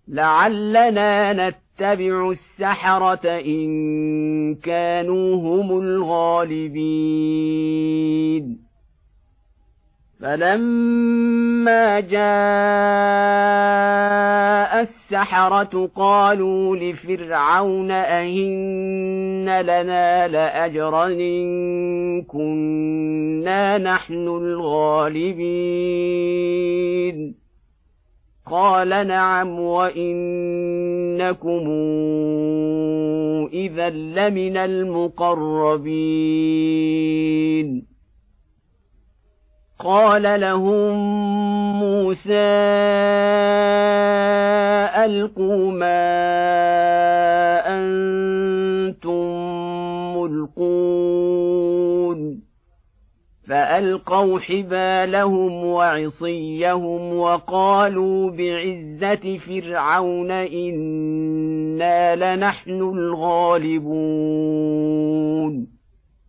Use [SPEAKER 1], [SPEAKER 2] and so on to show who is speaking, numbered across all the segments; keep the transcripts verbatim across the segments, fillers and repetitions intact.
[SPEAKER 1] لعلنا نتبع السحرة إن كانوا هم الغالبين فلما جاء السحرة قالوا لفرعون أئن لنا لأجرا إن كنا نحن الغالبين قال نعم وإنكم إذا لمن المقربين قال لهم موسى ألقوا ما أنتم ملقون فألقوا حبالهم وعصيهم وقالوا بعزة فرعون إنا لنحن الغالبون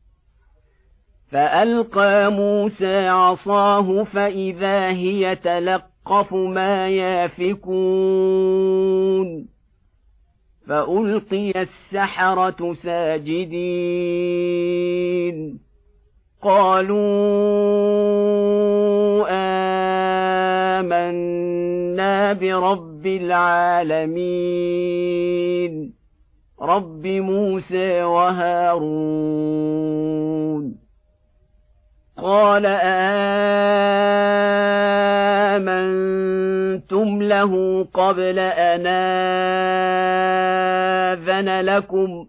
[SPEAKER 1] فألقى موسى عصاه فإذا هي تلقف ما يافكون فألقي السحرة ساجدين قالوا آمنا برب العالمين رب موسى وهارون قال آمنتم له قبل أن آذن لكم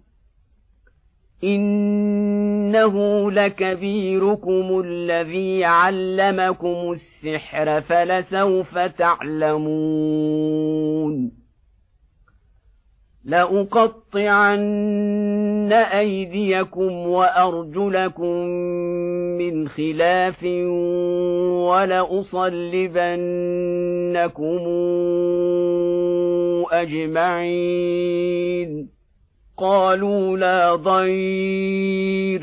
[SPEAKER 1] إنه لكبيركم الذي علمكم السحر فلسوف تعلمون لأقطعن أيديكم وأرجلكم من خلاف ولأصلبنكم أجمعين قالوا لا ضير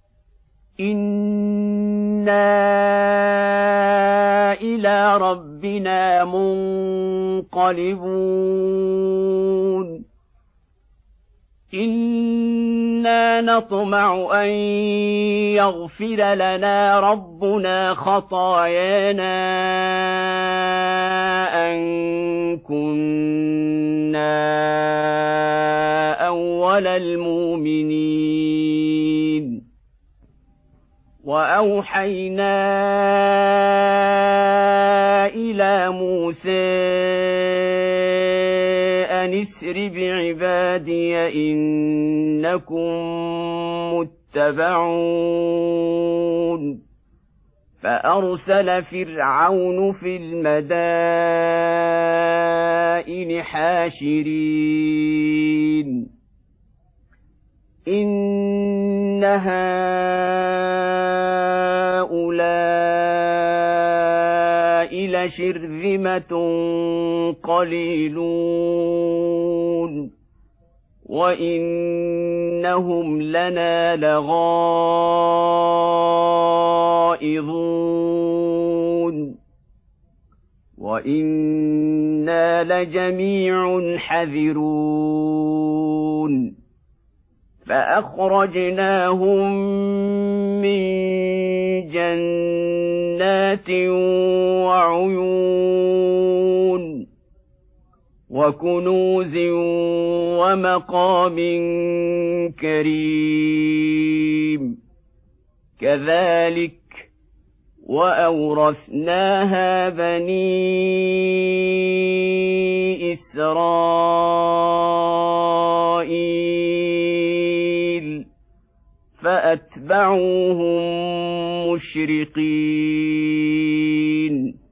[SPEAKER 1] إنا إلى ربنا منقلبون إنا نطمع أن يغفر لنا ربنا خطايانا أن كنا أول المؤمنين وأوحينا إلى موسى أن اسر بعبادي إنكم متبعون فأرسل فرعون في المدائن حاشرين إن هؤلاء لشرذمة قليلون وإنهم لنا لغائظون وإنا لجميع حذرون فأخرجناهم من جنات وعيون وكنوز ومقام كريم كذلك وأورثناها بني إسرائيل فأتبعوهم مشرقين